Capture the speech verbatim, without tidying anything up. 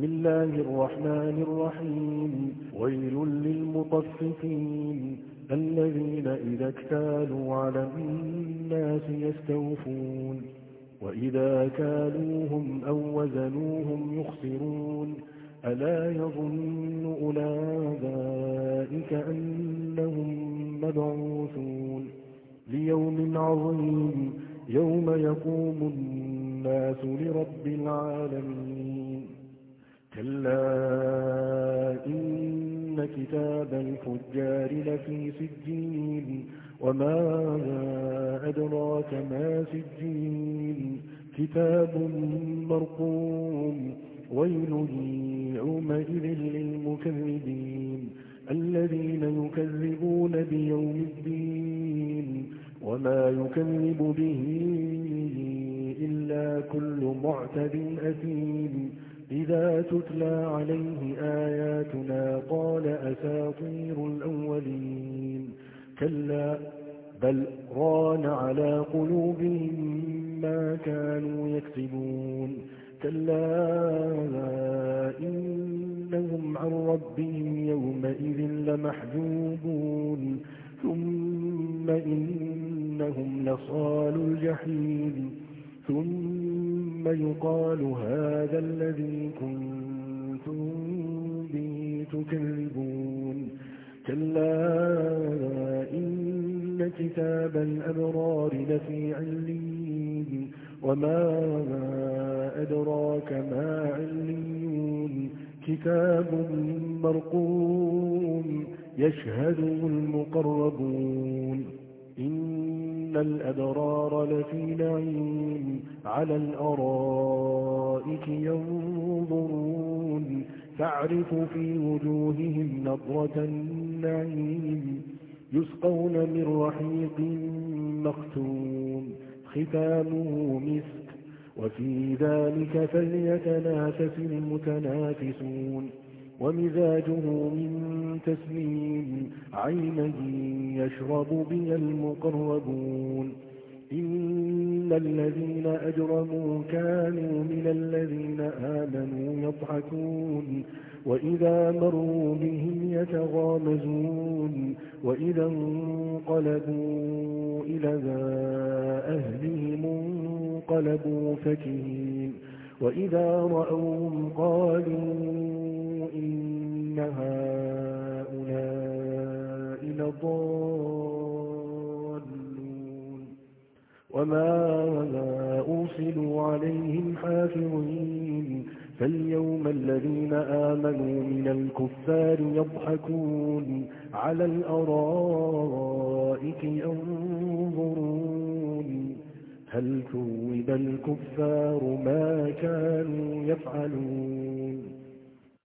بسم الله الرحمن الرحيم ويل للمطففين الذين إذا اكتالوا على الناس يستوفون وإذا كالوهم أو وزنوهم يخسرون ألا يظن أولئك أنهم مبعوثون ليوم عظيم يوم يقوم الناس لرب العالمين كلا إن كتاب الفجار لفي سجين وما أدراك ما سجين كتاب مرقوم ويل يومئذ للمكذبين الذين يكذبون بيوم الدين وما يكذب به إلا كل معتد أثيم إذا تتلى عليه آياتنا قال أساطير الأولين كلا بل ران على قلوبهم ما كانوا يكسبون كلا إنهم عن ربهم يومئذ لمحجوبون ثم إنهم لصال الجحيم ثم يقال هذا الذي كنتم به تكذبون كلا إن كتاب الأبرار لفي عليين وما أدراك ما عليون كتاب مرقوم يشهده المقربون إن الأبرار لفي نعيم على الأرائك ينظرون تعرف في وجوههم نضرة النعيم يسقون من رحيق مختوم ختامه مسك وفي ذلك فليتنافس المتنافسون ومزاجه من تسنيم عينا يشرب بها المقربون إن الذين أجرموا كانوا من الذين آمنوا يضحكون وإذا مروا بهم يتغامزون وإذا انقلبوا إلى أهلهم انقلبوا فكهين وإذا رأوهم قالوا إن هؤلاء لضالون وما أرسلوا عليهم حافظين فاليوم الذين آمنوا من الكفار يضحكون على الأرائك ينظرون هل ثوب الكفار ما كانوا يفعلون